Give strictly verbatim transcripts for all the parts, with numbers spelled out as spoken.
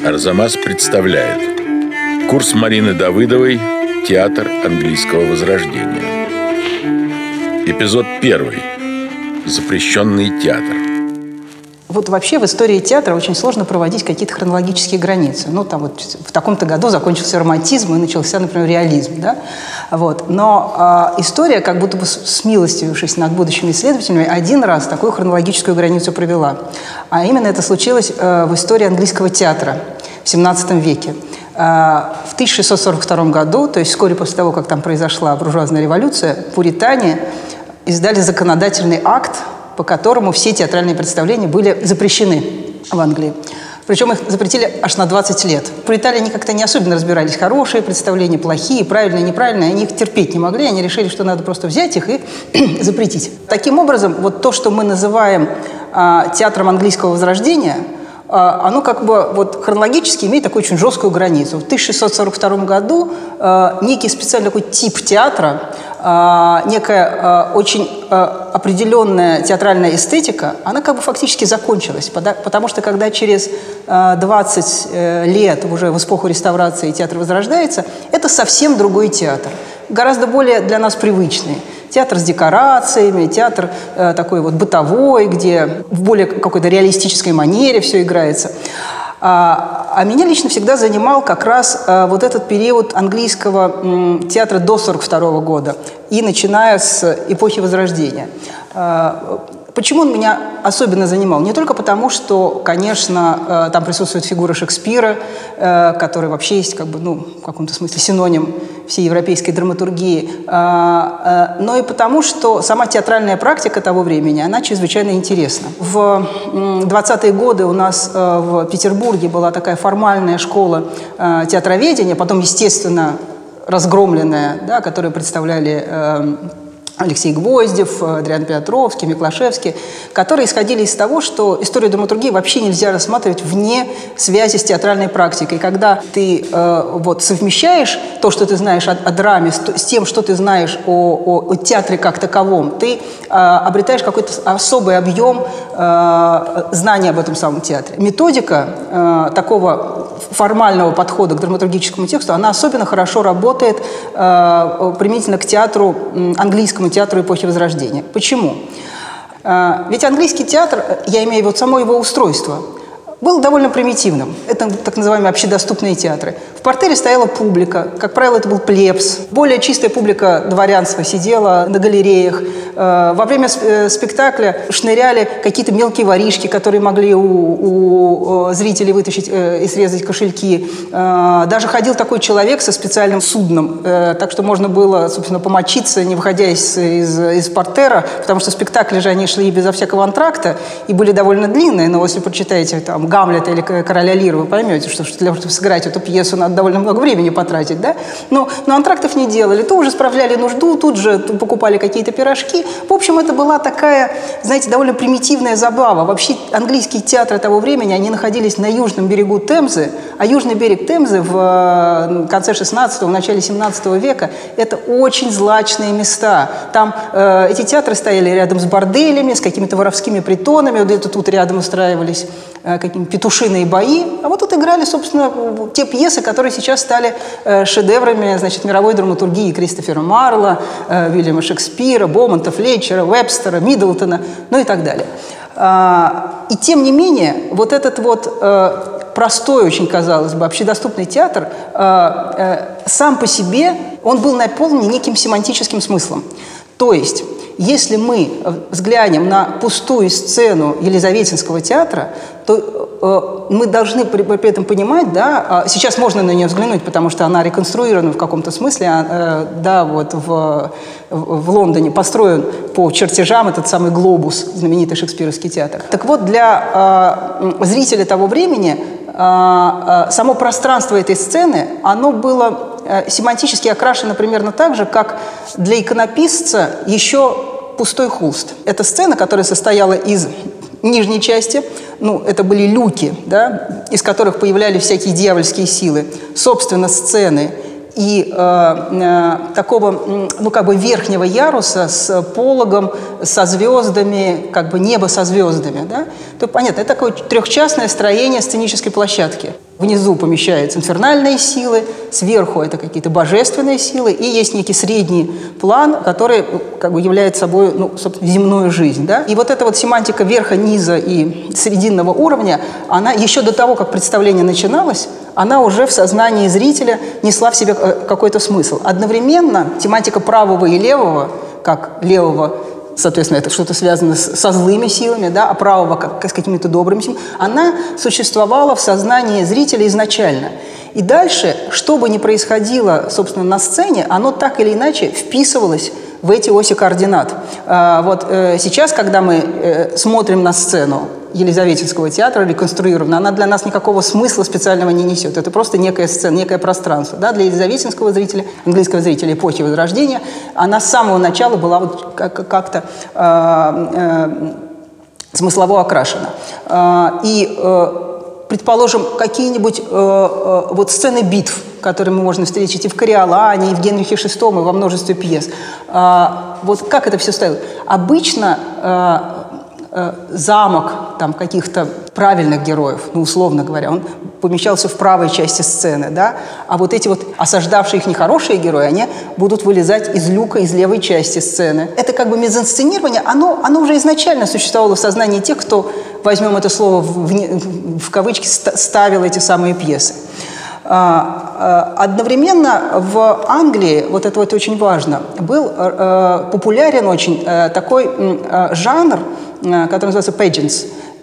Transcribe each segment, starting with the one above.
Арзамас представляет курс Марины Давыдовой «Театр английского возрождения». Эпизод первый. Запрещенный театр. Вот вообще в истории театра очень сложно проводить какие-то хронологические границы. Ну, там вот в таком-то году закончился романтизм и начался, например, реализм, да? Вот. Но э, история, как будто бы смилостивившись над будущими исследователями, один раз такую хронологическую границу провела. А именно это случилось э, в истории английского театра в семнадцатом веке. Э, в тысяча шестьсот сорок втором году, то есть вскоре после того, как там произошла буржуазная революция, пуритане издали законодательный акт, по которому все театральные представления были запрещены в Англии. Причем их запретили аж на двадцать лет. В Италии они как-то не особенно разбирались, хорошие представления, плохие, правильные, неправильные. Они их терпеть не могли, они решили, что надо просто взять их и запретить. Таким образом, вот то, что мы называем а, театром английского возрождения, а, оно как бы вот хронологически имеет такую очень жесткую границу. В тысяча шестьсот сорок втором году а, некий специальный такой тип театра, Uh, некая uh, очень uh, определенная театральная эстетика, она как бы фактически закончилась, потому что когда через uh, двадцать uh, лет уже в эпоху реставрации театр возрождается, это совсем другой театр, гораздо более для нас привычный. Театр с декорациями, театр uh, такой вот бытовой, где в более какой-то реалистической манере все играется. А, а меня лично всегда занимал как раз а, вот этот период английского м, театра до сорок второго года и начиная с эпохи Возрождения. А, почему он меня особенно занимал? Не только потому, что, конечно, а, там присутствует фигура Шекспира, а, который вообще есть как бы, ну, в каком-то смысле синоним всей европейской драматургии, а, а, но и потому, что сама театральная практика того времени, она чрезвычайно интересна. В двадцатые годы у нас а, в Петербурге была такая формальная школа а, театроведения, потом, естественно, разгромленная, да, которую представляли а, Алексей Гвоздев, Адриан Петровский, Миклашевский, которые исходили из того, что историю драматургии вообще нельзя рассматривать вне связи с театральной практикой. И когда ты э, вот, совмещаешь то, что ты знаешь о, о драме, с, с тем, что ты знаешь о, о, о театре как таковом, ты э, обретаешь какой-то особый объем э, знаний об этом самом театре. Методика э, такого формального подхода к драматургическому тексту, она особенно хорошо работает э, применительно к театру э, английскому театру эпохи Возрождения. Почему? А, ведь английский театр, я имею в виду само его устройство, был довольно примитивным. Это так называемые общедоступные театры. В партере стояла публика, как правило, это был плебс. Более чистая публика дворянства сидела на галереях. Во время спектакля шныряли какие-то мелкие воришки, которые могли у, у зрителей вытащить и срезать кошельки. Даже ходил такой человек со специальным судном, так что можно было, собственно, помочиться, не выходя из, из, из портера, потому что спектакли же они шли безо всякого антракта и были довольно длинные, но если прочитаете там Гамлета или Короля Лира, вы поймете, что для того, чтобы сыграть эту пьесу, надо довольно много времени потратить, да? Но, но антрактов не делали, то уже справляли нужду, тут же покупали какие-то пирожки. В общем, это была такая, знаете, довольно примитивная забава. Вообще английские театры того времени, они находились на южном берегу Темзы, а южный берег Темзы в конце шестнадцатого, в начале семнадцатого века – это очень злачные места. Там э, эти театры стояли рядом с борделями, с какими-то воровскими притонами, вот это тут рядом устраивались э, какие-нибудь петушиные бои, а вот тут играли, собственно, те пьесы, которые сейчас стали э, шедеврами, значит, мировой драматургии Кристофера Марла, э, Уильяма Шекспира, Бомонта, Флетчера, Вебстера, Миддлтона, ну и так далее. А, и тем не менее, вот этот вот э, простой, очень, казалось бы, общедоступный театр, э, э, сам по себе, он был наполнен неким семантическим смыслом. То есть, если мы взглянем на пустую сцену Елизаветинского театра, то э, мы должны при, при этом понимать, да, э, сейчас можно на нее взглянуть, потому что она реконструирована в каком-то смысле, э, да, вот в, в Лондоне построен по чертежам этот самый глобус, знаменитый шекспировский театр. Так вот, для э, зрителя того времени э, э, само пространство этой сцены, оно было семантически окрашена примерно так же, как для иконописца еще пустой холст. Это сцена, которая состояла из нижней части, ну, это были люки, да, из которых появлялись всякие дьявольские силы, собственно, сцены и э, э, такого, ну, как бы верхнего яруса с пологом, со звездами, как бы небо со звездами, да, то понятно, это такое трехчастное строение сценической площадки. Внизу помещаются инфернальные силы, сверху это какие-то божественные силы, и есть некий средний план, который как бы является собой, ну, собственно, земную жизнь, да. И вот эта вот семантика верха, низа и срединного уровня, она еще до того, как представление начиналось, она уже в сознании зрителя несла в себе какой-то смысл. Одновременно тематика правого и левого, как левого, соответственно, это что-то связано с, со злыми силами, да, а правого как, с какими-то добрыми силами, она существовала в сознании зрителя изначально. И дальше, что бы ни происходило, собственно, на сцене, оно так или иначе вписывалось в эти оси координат. А, вот э, сейчас, когда мы э, смотрим на сцену Елизаветинского театра, реконструированно, она для нас никакого смысла специального не несет. Это просто некая сцена, некое пространство. Да? Для елизаветинского зрителя, английского зрителя эпохи Возрождения, она с самого начала была вот как-то э, э, смыслово окрашена. Э, и, э, предположим, какие-нибудь э, э, вот сцены битв, которые мы можем встретить и в «Кориолане», и в «Генрихе шестом», и во множестве пьес. Э, вот как это все стоит? Обычно э, замок там, каких-то правильных героев, ну, условно говоря, он помещался в правой части сцены, да, а вот эти вот осаждавшие их нехорошие герои, они будут вылезать из люка, из левой части сцены. Это как бы мизансценирование, оно, оно уже изначально существовало в сознании тех, кто, возьмем это слово в, в, в кавычки, ставил эти самые пьесы. Одновременно в Англии, вот это вот очень важно, был популярен очень такой жанр, который называется pageants.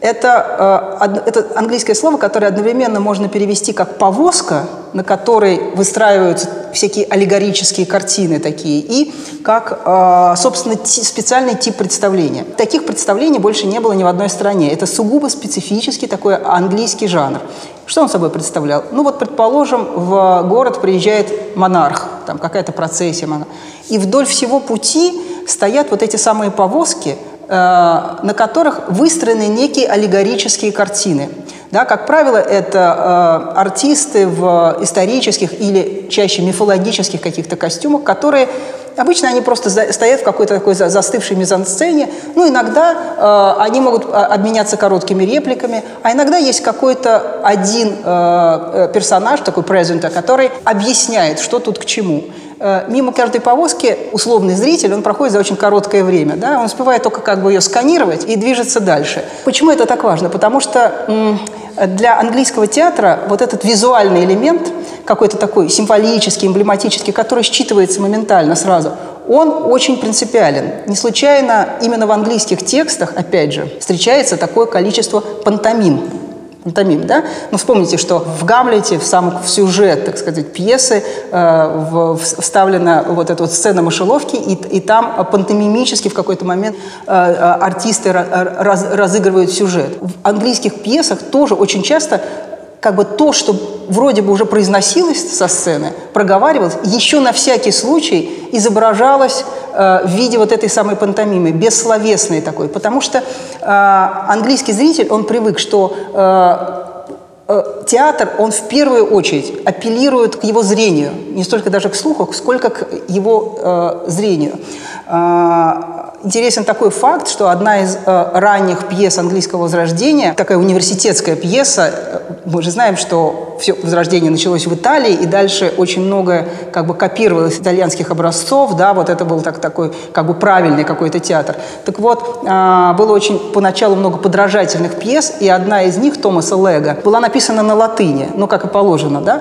Это, это английское слово, которое одновременно можно перевести как «повозка», на которой выстраиваются всякие аллегорические картины такие, и как, собственно, специальный тип представления. Таких представлений больше не было ни в одной стране. Это сугубо специфический такой английский жанр. Что он собой представлял? Ну вот, предположим, в город приезжает монарх, там какая-то процессия монарха, и вдоль всего пути стоят вот эти самые повозки, на которых выстроены некие аллегорические картины. Да, как правило, это э, артисты в исторических или чаще мифологических каких-то костюмах, которые обычно они просто за, стоят в какой-то такой за, застывшей мизансцене. Ну, иногда э, они могут обменяться короткими репликами, а иногда есть какой-то один э, персонаж, такой презентер, который объясняет, что тут к чему. Мимо каждой повозки условный зритель, он проходит за очень короткое время, да? Он успевает только как бы ее сканировать и движется дальше. Почему это так важно? Потому что м, для английского театра вот этот визуальный элемент, какой-то такой символический, эмблематический, который считывается моментально сразу, он очень принципиален. Не случайно именно в английских текстах, опять же, встречается такое количество пантомим. Пантомим, да? Ну, вспомните, что в «Гамлете», в сам в сюжет, так сказать, пьесы э, в, вставлена вот эта вот сцена мышеловки, и, и там пантомимически в какой-то момент э, артисты раз, разыгрывают сюжет. В английских пьесах тоже очень часто как бы то, что вроде бы уже произносилось со сцены, проговаривалось, еще на всякий случай изображалось э, в виде вот этой самой пантомимы, бессловесной такой. Потому что э, английский зритель, он привык, что э, э, театр, он в первую очередь апеллирует к его зрению, не столько даже к слуху, сколько к его э, зрению. Э, Интересен такой факт, что одна из э, ранних пьес английского Возрождения, такая университетская пьеса, э, мы же знаем, что все Возрождение началось в Италии, и дальше очень многое как бы копировалось итальянских образцов, да, вот это был так, такой как бы правильный какой-то театр. Так вот, э, было очень поначалу много подражательных пьес, и одна из них, Томаса Лега, была написана на латыни, ну, как и положено, да,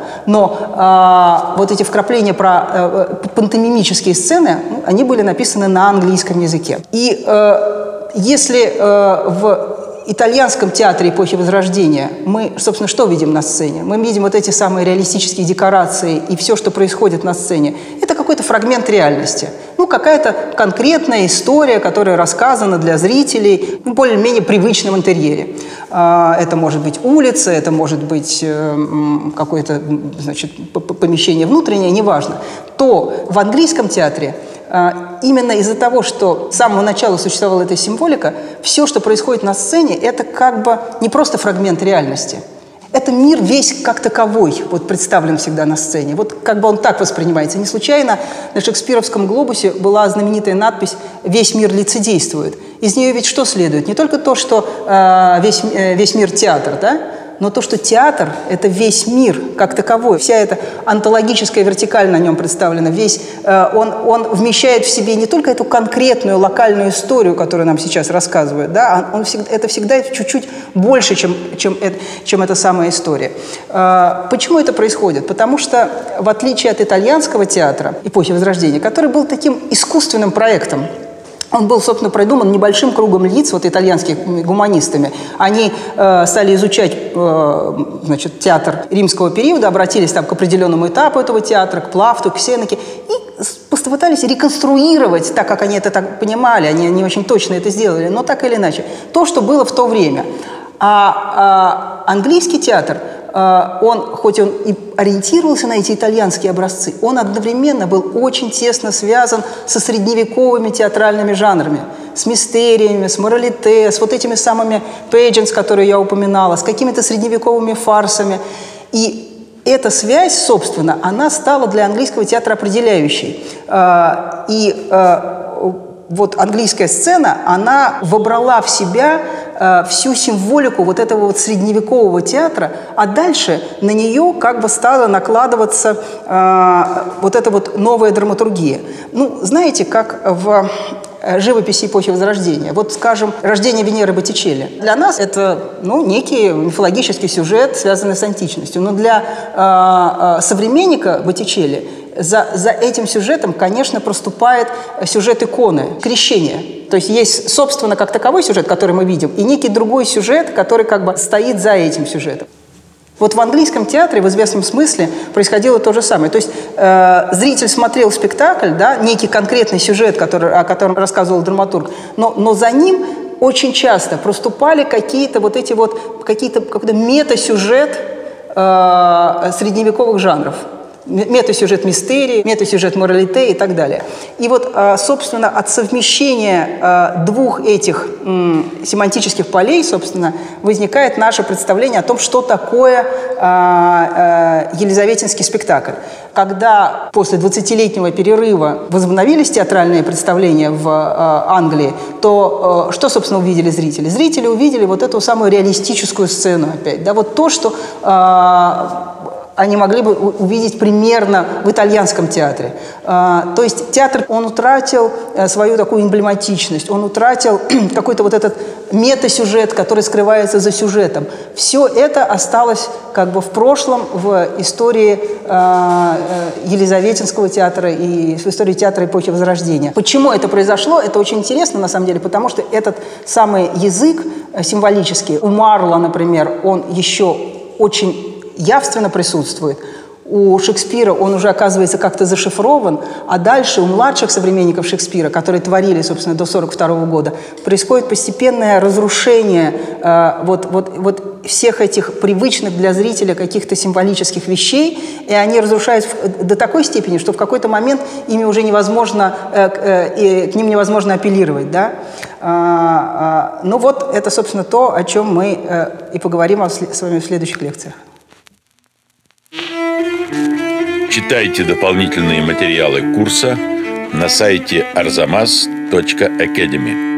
но э, вот эти вкрапления про э, пантомимические сцены, ну, они были написаны на английском языке. И э, если э, в итальянском театре эпохи Возрождения мы, собственно, что видим на сцене? Мы видим вот эти самые реалистические декорации и все, что происходит на сцене. Это какой-то фрагмент реальности. Ну, какая-то конкретная история, которая рассказана для зрителей в более-менее привычном интерьере. Это может быть улица, это может быть какое-то, значит, помещение внутреннее, неважно. То в английском театре именно из-за того, что с самого начала существовала эта символика, все, что происходит на сцене, это как бы не просто фрагмент реальности. Это мир весь как таковой, вот представлен всегда на сцене. Вот как бы он так воспринимается. Не случайно на шекспировском глобусе была знаменитая надпись «Весь мир лицедействует». Из нее ведь что следует? Не только то, что э, весь, э, весь мир театр, да? Но то, что театр – это весь мир как таковой. Вся эта онтологическая вертикаль на нем представлена. Весь, э, он, он вмещает в себе не только эту конкретную локальную историю, которую нам сейчас рассказывают, да, он всегда, это всегда чуть-чуть больше, чем, чем, это, чем эта самая история. Э, почему это происходит? Потому что, в отличие от итальянского театра эпохи Возрождения, который был таким искусственным проектом, он был, собственно, придуман небольшим кругом лиц, вот итальянскими гуманистами. Они э, стали изучать э, значит, театр римского периода, обратились там к определенному этапу этого театра, к Плафту, к Сенеке, и постарались реконструировать, так как они это так понимали, они не очень точно это сделали, но так или иначе, то, что было в то время. А, а английский театр, он, хоть он и ориентировался на эти итальянские образцы, он одновременно был очень тесно связан со средневековыми театральными жанрами, с мистериями, с моралите, с вот этими самыми pageants, которые я упоминала, с какими-то средневековыми фарсами. И эта связь, собственно, она стала для английского театра определяющей. И вот английская сцена, она вобрала в себя э, всю символику вот этого вот средневекового театра, а дальше на нее как бы стала накладываться э, вот эта вот новая драматургия. Ну, знаете, как в живописи эпохи Возрождения. Вот, скажем, «Рождение Венеры» Боттичелли. Для нас это, ну, некий мифологический сюжет, связанный с античностью. Но для э, э, современника Боттичелли За, за этим сюжетом, конечно, проступает сюжет иконы, крещения. То есть есть, собственно, как таковой сюжет, который мы видим, и некий другой сюжет, который как бы стоит за этим сюжетом. Вот в английском театре в известном смысле происходило то же самое. То есть э, зритель смотрел спектакль, да, некий конкретный сюжет, который, о котором рассказывал драматург, но, но за ним очень часто проступали какие-то вот эти вот, какие-то, какой-то мета-сюжет э, средневековых жанров. Метасюжет мистерии, метасюжет моралите и так далее. И вот, собственно, от совмещения двух этих семантических полей, собственно, возникает наше представление о том, что такое елизаветинский спектакль. Когда после двадцатилетнего перерыва возобновились театральные представления в Англии, то что, собственно, увидели зрители? Зрители увидели вот эту самую реалистическую сцену опять. Да, вот то, что они могли бы увидеть примерно в итальянском театре. То есть театр, он утратил свою такую эмблематичность, он утратил какой-то вот этот метасюжет, который скрывается за сюжетом. Все это осталось как бы в прошлом, в истории Елизаветинского театра и в истории театра эпохи Возрождения. Почему это произошло? Это очень интересно, на самом деле, потому что этот самый язык символический у Марла, например, он еще очень явственно присутствует. У Шекспира он уже оказывается как-то зашифрован, а дальше у младших современников Шекспира, которые творили, собственно, до сорок второго года, происходит постепенное разрушение э, вот, вот, вот всех этих привычных для зрителя каких-то символических вещей, и они разрушаются до такой степени, что в какой-то момент ими уже невозможно, э, э, к ним невозможно апеллировать. Да? Э, э, ну вот это, собственно, то, о чем мы э, и поговорим с вами в следующих лекциях. Читайте дополнительные материалы курса на сайте арзамас точка академи.